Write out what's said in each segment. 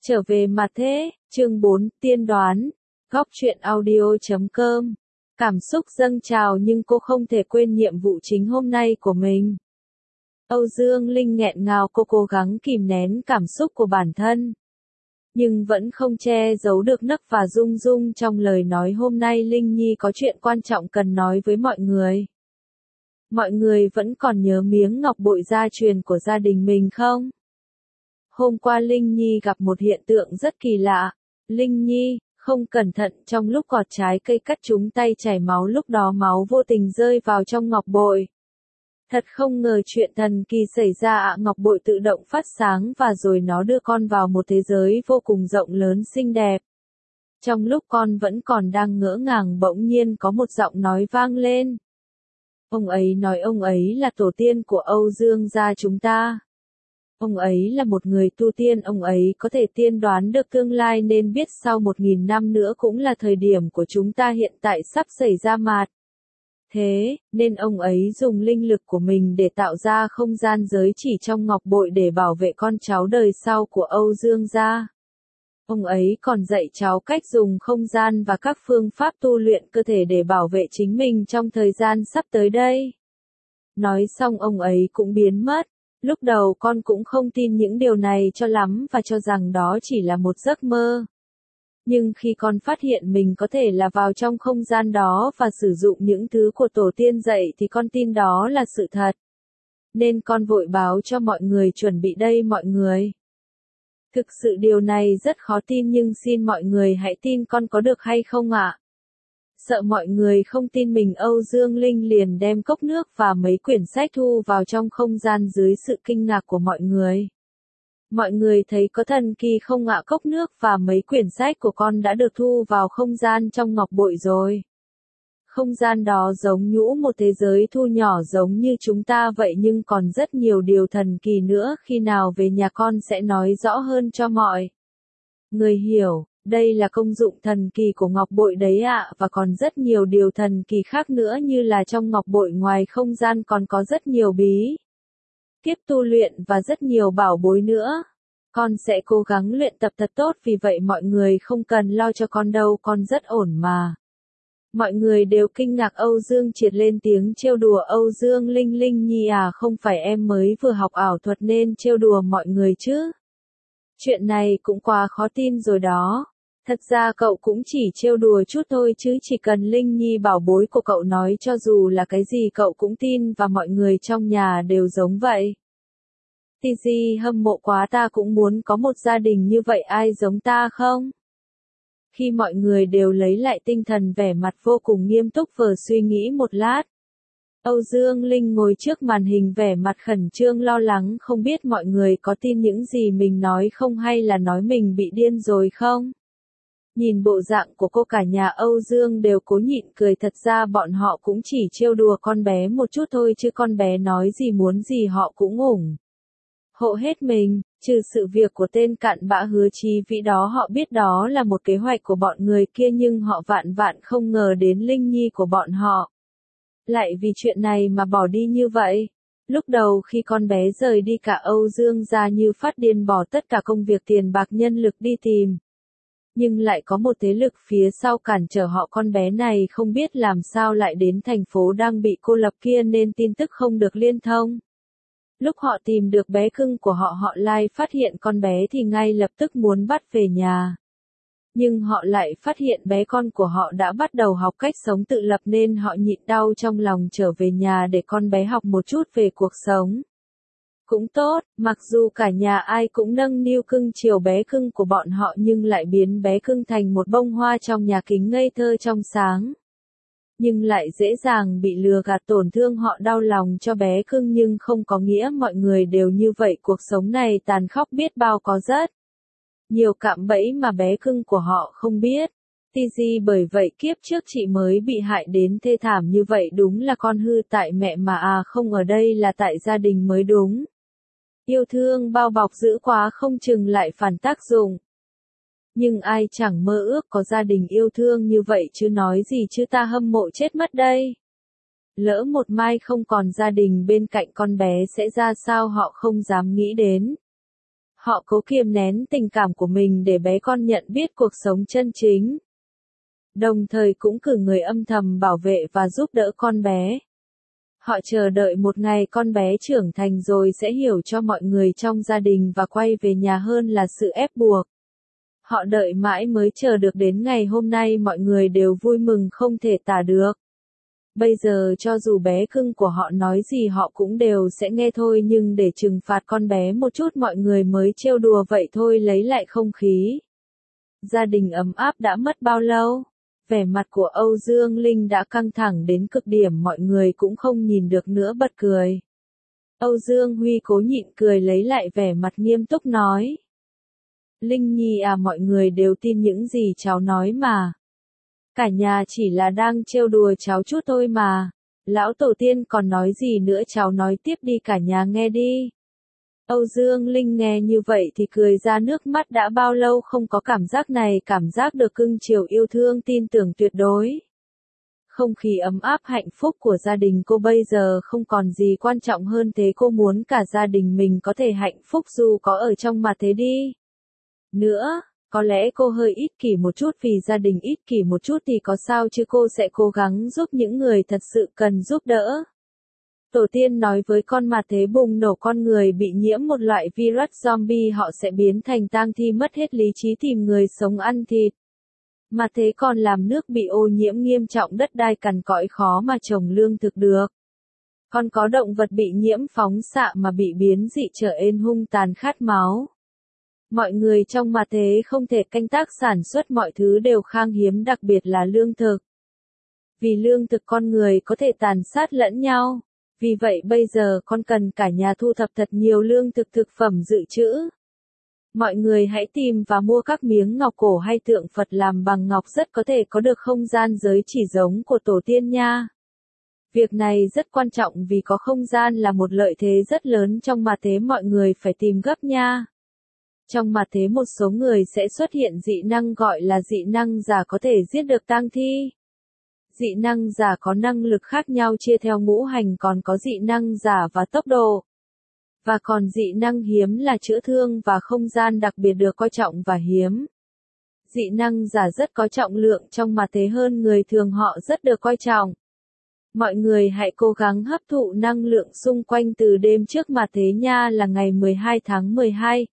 Trở về mà thế, chương 4, tiên đoán, góc truyện audio.com. Cảm xúc dâng trào nhưng cô không thể quên nhiệm vụ chính hôm nay của mình. Âu Dương Linh nghẹn ngào, cô cố gắng kìm nén cảm xúc của bản thân. Nhưng vẫn không che giấu được nấc và rung rung trong lời nói. Hôm nay Linh Nhi có chuyện quan trọng cần nói với mọi người. Mọi người vẫn còn nhớ miếng ngọc bội gia truyền của gia đình mình không? Hôm qua Linh Nhi gặp một hiện tượng rất kỳ lạ. Linh Nhi không cẩn thận trong lúc gọt trái cây cắt trúng tay chảy máu, lúc đó máu vô tình rơi vào trong ngọc bội. Thật không ngờ chuyện thần kỳ xảy ra ạ. Ngọc bội tự động phát sáng và rồi nó đưa con vào một thế giới vô cùng rộng lớn xinh đẹp. Trong lúc con vẫn còn đang ngỡ ngàng, bỗng nhiên có một giọng nói vang lên. Ông ấy nói ông ấy là tổ tiên của Âu Dương gia chúng ta. Ông ấy là một người tu tiên, ông ấy có thể tiên đoán được tương lai nên biết sau 1000 năm nữa cũng là thời điểm của chúng ta hiện tại sắp xảy ra mạt. Thế, nên ông ấy dùng linh lực của mình để tạo ra không gian giới chỉ trong ngọc bội để bảo vệ con cháu đời sau của Âu Dương gia. Ông ấy còn dạy cháu cách dùng không gian và các phương pháp tu luyện cơ thể để bảo vệ chính mình trong thời gian sắp tới đây. Nói xong ông ấy cũng biến mất. Lúc đầu con cũng không tin những điều này cho lắm và cho rằng đó chỉ là một giấc mơ. Nhưng khi con phát hiện mình có thể là vào trong không gian đó và sử dụng những thứ của tổ tiên dạy thì con tin đó là sự thật. Nên con vội báo cho mọi người chuẩn bị đây mọi người. Thực sự điều này rất khó tin nhưng xin mọi người hãy tin con có được hay không ạ? Sợ mọi người không tin mình, Âu Dương Linh liền đem cốc nước và mấy quyển sách thu vào trong không gian dưới sự kinh ngạc của mọi người. Mọi người thấy có thần kỳ không ạ? Cốc nước và mấy quyển sách của con đã được thu vào không gian trong ngọc bội rồi. Không gian đó giống nhũ một thế giới thu nhỏ giống như chúng ta vậy nhưng còn rất nhiều điều thần kỳ nữa, khi nào về nhà con sẽ nói rõ hơn cho mọi người hiểu. Đây là công dụng thần kỳ của ngọc bội đấy ạ, và còn rất nhiều điều thần kỳ khác nữa như là trong ngọc bội ngoài không gian còn có rất nhiều bí kíp tu luyện và rất nhiều bảo bối nữa. Con sẽ cố gắng luyện tập thật tốt, vì vậy mọi người không cần lo cho con đâu, con rất ổn mà. Mọi người đều kinh ngạc. Âu Dương Triệt lên tiếng trêu đùa Âu Dương Linh. Linh Nhi à, không phải em mới vừa học ảo thuật nên trêu đùa mọi người chứ? Chuyện này cũng quá khó tin rồi đó. Thật ra cậu cũng chỉ trêu đùa chút thôi chứ, chỉ cần Linh Nhi bảo bối của cậu nói cho dù là cái gì cậu cũng tin và mọi người trong nhà đều giống vậy. Tiji hâm mộ quá, ta cũng muốn có một gia đình như vậy, ai giống ta không? Khi mọi người đều lấy lại tinh thần, vẻ mặt vô cùng nghiêm túc vừa suy nghĩ một lát. Âu Dương Linh ngồi trước màn hình vẻ mặt khẩn trương lo lắng, không biết mọi người có tin những gì mình nói không hay là nói mình bị điên rồi không? Nhìn bộ dạng của cô, cả nhà Âu Dương đều cố nhịn cười, thật ra bọn họ cũng chỉ trêu đùa con bé một chút thôi chứ con bé nói gì muốn gì họ cũng ủng hộ hết mình, trừ sự việc của tên cặn bã Hứa Chí Vĩ đó, họ biết đó là một kế hoạch của bọn người kia nhưng họ vạn vạn không ngờ đến Linh Nhi của bọn họ lại vì chuyện này mà bỏ đi như vậy. Lúc đầu khi con bé rời đi, cả Âu Dương gia như phát điên bỏ tất cả công việc, tiền bạc, nhân lực đi tìm. Nhưng lại có một thế lực phía sau cản trở họ, con bé này không biết làm sao lại đến thành phố đang bị cô lập kia nên tin tức không được liên thông. Lúc họ tìm được bé cưng của họ, họ lại phát hiện con bé thì ngay lập tức muốn bắt về nhà. Nhưng họ lại phát hiện bé con của họ đã bắt đầu học cách sống tự lập nên họ nhịn đau trong lòng trở về nhà để con bé học một chút về cuộc sống. Cũng tốt, mặc dù cả nhà ai cũng nâng niu cưng chiều bé cưng của bọn họ nhưng lại biến bé cưng thành một bông hoa trong nhà kính ngây thơ trong sáng. Nhưng lại dễ dàng bị lừa gạt, tổn thương họ, đau lòng cho bé cưng nhưng không có nghĩa mọi người đều như vậy, cuộc sống này tàn khốc biết bao, có rất nhiều cạm bẫy mà bé cưng của họ không biết. Tiji bởi vậy kiếp trước chị mới bị hại đến thê thảm như vậy, đúng là con hư tại mẹ mà à, không, ở đây là tại gia đình mới đúng. Yêu thương bao bọc dữ quá không chừng lại phản tác dụng. Nhưng ai chẳng mơ ước có gia đình yêu thương như vậy chứ, nói gì chứ, ta hâm mộ chết mất đây. Lỡ một mai không còn gia đình bên cạnh con bé sẽ ra sao họ không dám nghĩ đến. Họ cố kiềm nén tình cảm của mình để bé con nhận biết cuộc sống chân chính. Đồng thời cũng cử người âm thầm bảo vệ và giúp đỡ con bé. Họ chờ đợi một ngày con bé trưởng thành rồi sẽ hiểu cho mọi người trong gia đình và quay về nhà hơn là sự ép buộc. Họ đợi mãi mới chờ được đến ngày hôm nay, mọi người đều vui mừng không thể tả được. Bây giờ cho dù bé cưng của họ nói gì họ cũng đều sẽ nghe thôi, nhưng để trừng phạt con bé một chút mọi người mới trêu đùa vậy thôi, lấy lại không khí. Gia đình ấm áp đã mất bao lâu? Vẻ mặt của Âu Dương Linh đã căng thẳng đến cực điểm, mọi người cũng không nhìn được nữa bật cười. Âu Dương Huy cố nhịn cười lấy lại vẻ mặt nghiêm túc nói. Linh Nhi à, mọi người đều tin những gì cháu nói mà. Cả nhà chỉ là đang trêu đùa cháu chút thôi mà. Lão tổ tiên còn nói gì nữa, cháu nói tiếp đi, cả nhà nghe đi. Âu Dương Linh nghe như vậy thì cười ra nước mắt, đã bao lâu không có cảm giác này, cảm giác được cưng chiều yêu thương tin tưởng tuyệt đối. Không khí ấm áp hạnh phúc của gia đình cô bây giờ không còn gì quan trọng hơn thế, cô muốn cả gia đình mình có thể hạnh phúc dù có ở trong mặt thế đi. Nữa, có lẽ cô hơi ích kỷ một chút, vì gia đình ích kỷ một chút thì có sao chứ, cô sẽ cố gắng giúp những người thật sự cần giúp đỡ. Tổ tiên nói với con mà thế bùng nổ, con người bị nhiễm một loại virus zombie họ sẽ biến thành tang thi, mất hết lý trí tìm người sống ăn thịt. Mà thế còn làm nước bị ô nhiễm nghiêm trọng, đất đai cằn cõi khó mà trồng lương thực được. Còn có động vật bị nhiễm phóng xạ mà bị biến dị trở nên hung tàn khát máu. Mọi người trong mà thế không thể canh tác sản xuất, mọi thứ đều khan hiếm, đặc biệt là lương thực. Vì lương thực con người có thể tàn sát lẫn nhau. Vì vậy bây giờ con cần cả nhà thu thập thật nhiều lương thực, thực phẩm dự trữ. Mọi người hãy tìm và mua các miếng ngọc cổ hay tượng Phật làm bằng ngọc, rất có thể có được không gian giới chỉ giống của tổ tiên nha. Việc này rất quan trọng vì có không gian là một lợi thế rất lớn trong mà thế, mọi người phải tìm gấp nha. Trong mà thế một số người sẽ xuất hiện dị năng gọi là dị năng giả, có thể giết được tang thi. Dị năng giả có năng lực khác nhau chia theo ngũ hành, còn có dị năng giả và tốc độ. Và còn dị năng hiếm là chữa thương và không gian đặc biệt được coi trọng và hiếm. Dị năng giả rất có trọng lượng trong mà thế hơn người thường, họ rất được coi trọng. Mọi người hãy cố gắng hấp thụ năng lượng xung quanh từ đêm trước mà thế nha, là ngày 12 tháng 12,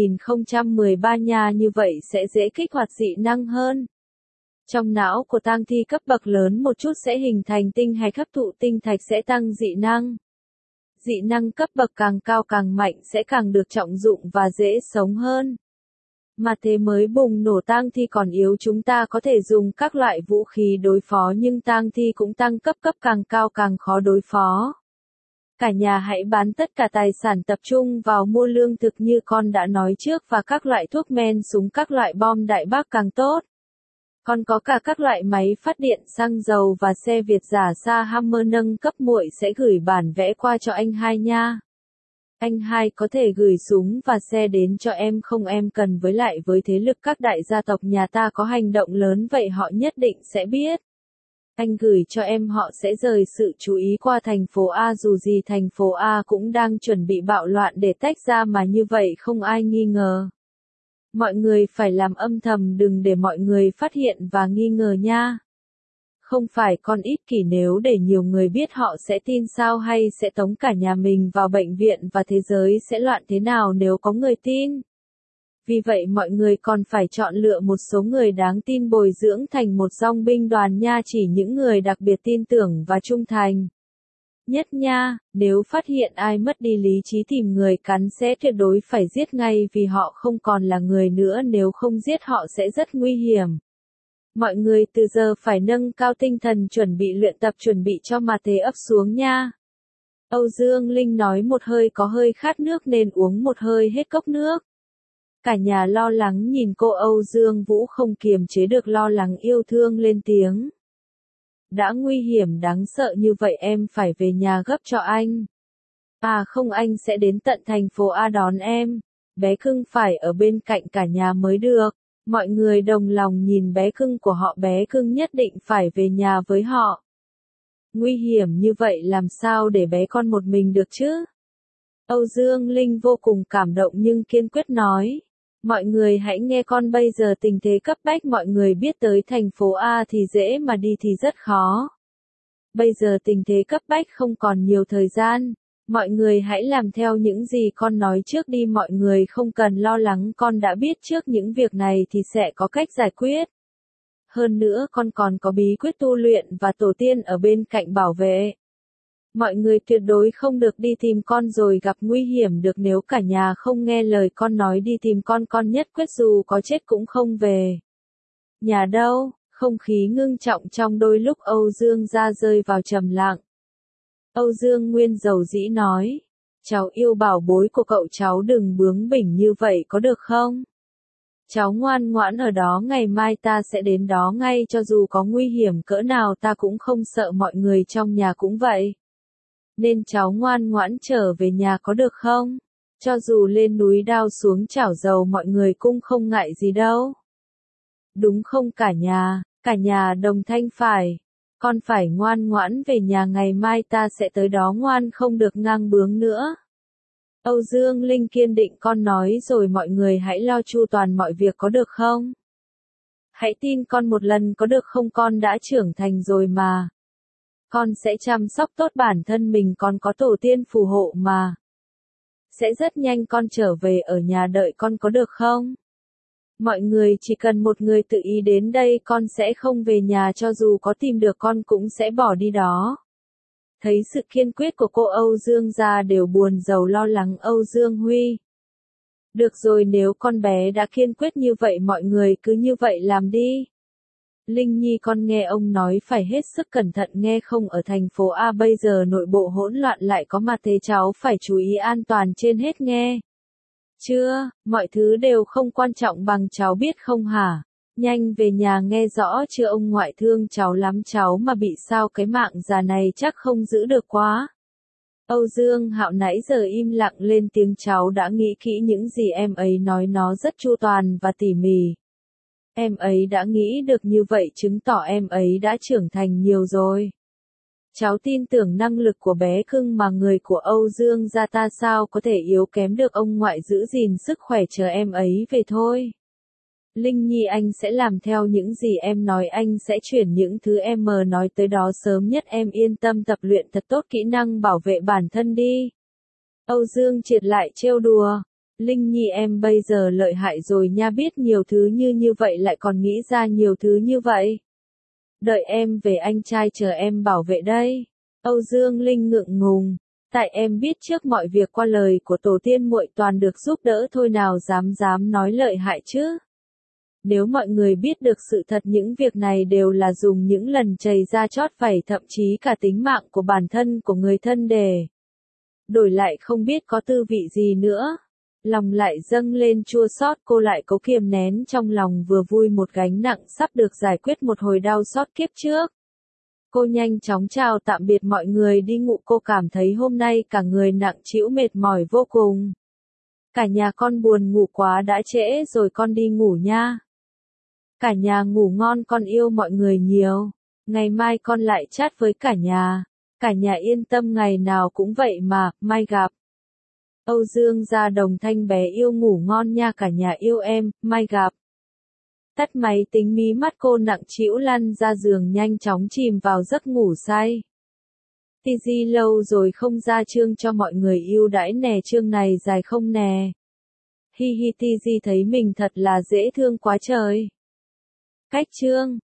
2013 nha, như vậy sẽ dễ kích hoạt dị năng hơn. Trong não của tang thi cấp bậc lớn một chút sẽ hình thành tinh hạch, hấp thụ tinh thạch sẽ tăng dị năng. Dị năng cấp bậc càng cao càng mạnh sẽ càng được trọng dụng và dễ sống hơn. Mà thế mới bùng nổ, tang thi còn yếu, chúng ta có thể dùng các loại vũ khí đối phó, nhưng tang thi cũng tăng cấp càng cao càng khó đối phó. Cả nhà hãy bán tất cả tài sản tập trung vào mua lương thực như con đã nói trước, và các loại thuốc men, súng, các loại bom đại bác càng tốt. Còn có cả các loại máy phát điện, xăng dầu và xe Việt giả xa Hammer nâng cấp, muội sẽ gửi bản vẽ qua cho anh hai nha. Anh hai có thể gửi súng và xe đến cho em không, em cần, với lại với thế lực các đại gia tộc nhà ta có hành động lớn vậy họ nhất định sẽ biết. Anh gửi cho em, họ sẽ rời sự chú ý qua thành phố A, dù gì thành phố A cũng đang chuẩn bị bạo loạn để tách ra mà, như vậy không ai nghi ngờ. Mọi người phải làm âm thầm, đừng để mọi người phát hiện và nghi ngờ nha. Không phải con ích kỷ, nếu để nhiều người biết họ sẽ tin sao, hay sẽ tống cả nhà mình vào bệnh viện và thế giới sẽ loạn thế nào nếu có người tin. Vì vậy mọi người còn phải chọn lựa một số người đáng tin, bồi dưỡng thành một dòng binh đoàn nha, chỉ những người đặc biệt tin tưởng và trung thành nhất nha. Nếu phát hiện ai mất đi lý trí tìm người cắn sẽ tuyệt đối phải giết ngay, vì họ không còn là người nữa, nếu không giết họ sẽ rất nguy hiểm. Mọi người từ giờ phải nâng cao tinh thần, chuẩn bị luyện tập, chuẩn bị cho mà thế ấp xuống nha. Âu Dương Linh nói một hơi, có hơi khát nước nên uống một hơi hết cốc nước. Cả nhà lo lắng nhìn cô, Âu Dương Vũ không kiềm chế được lo lắng, yêu thương lên tiếng. Đã nguy hiểm đáng sợ như vậy em phải về nhà gấp cho anh. À không, anh sẽ đến tận thành phố A đón em. Bé cưng phải ở bên cạnh cả nhà mới được. Mọi người đồng lòng nhìn bé cưng của họ, bé cưng nhất định phải về nhà với họ. Nguy hiểm như vậy làm sao để bé con một mình được chứ? Âu Dương Linh vô cùng cảm động nhưng kiên quyết nói. Mọi người hãy nghe con, bây giờ tình thế cấp bách, mọi người biết tới thành phố A thì dễ mà đi thì rất khó. Bây giờ tình thế cấp bách, không còn nhiều thời gian. Mọi người hãy làm theo những gì con nói trước đi, mọi người không cần lo lắng, con đã biết trước những việc này thì sẽ có cách giải quyết. Hơn nữa con còn có bí quyết tu luyện và tổ tiên ở bên cạnh bảo vệ. Mọi người tuyệt đối không được đi tìm con rồi gặp nguy hiểm được, nếu cả nhà không nghe lời con nói đi tìm con nhất quyết dù có chết cũng không về nhà đâu. Không khí ngưng trọng trong đôi lúc Âu Dương gia rơi vào trầm lặng. Âu Dương Nguyên dầu dĩ nói, cháu yêu bảo bối của cậu, cháu đừng bướng bỉnh như vậy có được không? Cháu ngoan ngoãn ở đó, ngày mai ta sẽ đến đó ngay, cho dù có nguy hiểm cỡ nào ta cũng không sợ, mọi người trong nhà cũng vậy. Nên cháu ngoan ngoãn trở về nhà có được không? Cho dù lên núi đao xuống chảo dầu mọi người cũng không ngại gì đâu. Đúng không cả nhà đồng thanh phải. Con phải ngoan ngoãn về nhà, ngày mai ta sẽ tới đó, ngoan không được ngang bướng nữa. Âu Dương Linh kiên định, con nói rồi, mọi người hãy lo chu toàn mọi việc có được không? Hãy tin con một lần có được không, con đã trưởng thành rồi mà. Con sẽ chăm sóc tốt bản thân mình, con có tổ tiên phù hộ mà. Sẽ rất nhanh con trở về ở nhà đợi con có được không? Mọi người chỉ cần một người tự ý đến đây, con sẽ không về nhà, cho dù có tìm được con cũng sẽ bỏ đi đó. Thấy sự kiên quyết của cô, Âu Dương gia đều buồn rầu lo lắng. Âu Dương Huy. Được rồi, nếu con bé đã kiên quyết như vậy mọi người cứ như vậy làm đi. Linh Nhi, con nghe ông nói phải hết sức cẩn thận nghe không, ở thành phố A bây giờ nội bộ hỗn loạn lại có ma, thế cháu phải chú ý an toàn trên hết nghe. Chưa, mọi thứ đều không quan trọng bằng cháu biết không hả? Nhanh về nhà nghe rõ chưa, ông ngoại thương cháu lắm, cháu mà bị sao cái mạng già này chắc không giữ được quá. Âu Dương Hạo nãy giờ im lặng lên tiếng, cháu đã nghĩ kỹ những gì em ấy nói, nó rất chu toàn và tỉ mỉ. Em ấy đã nghĩ được như vậy chứng tỏ em ấy đã trưởng thành nhiều rồi. Cháu tin tưởng năng lực của bé cưng mà, người của Âu Dương gia ta sao có thể yếu kém được, ông ngoại giữ gìn sức khỏe chờ em ấy về thôi. Linh Nhi, anh sẽ làm theo những gì em nói, anh sẽ chuyển những thứ em nói tới đó sớm nhất, em yên tâm tập luyện thật tốt kỹ năng bảo vệ bản thân đi. Âu Dương Triệt lại trêu đùa. Linh Nhi, em bây giờ lợi hại rồi nha, biết nhiều thứ như vậy lại còn nghĩ ra nhiều thứ như vậy. Đợi em về anh trai chờ em bảo vệ đây. Âu Dương Linh ngượng ngùng. Tại em biết trước mọi việc qua lời của tổ tiên muội toàn được giúp đỡ thôi, nào dám nói lợi hại chứ. Nếu mọi người biết được sự thật những việc này đều là dùng những lần chày da chót vảy, thậm chí cả tính mạng của bản thân của người thân để đổi lại không biết có tư vị gì nữa. Lòng lại dâng lên chua xót, cô lại cố kiềm nén trong lòng, vừa vui một gánh nặng sắp được giải quyết một hồi đau xót kiếp trước. Cô nhanh chóng chào tạm biệt mọi người đi ngủ, cô cảm thấy hôm nay cả người nặng trĩu mệt mỏi vô cùng. Cả nhà con buồn ngủ quá, đã trễ rồi, con đi ngủ nha. Cả nhà ngủ ngon, con yêu mọi người nhiều. Ngày mai con lại chat với cả nhà. Cả nhà yên tâm, ngày nào cũng vậy mà, mai gặp. Âu Dương gia đồng thanh, bé yêu ngủ ngon nha, cả nhà yêu em, mai gặp. Tắt máy tính, mí mắt cô nặng trĩu lăn ra giường, nhanh chóng chìm vào giấc ngủ say. Tizi lâu rồi không ra chương cho mọi người yêu đãi nè, chương này dài không nè. Hi hi, Tizi thấy mình thật là dễ thương quá trời. Cách chương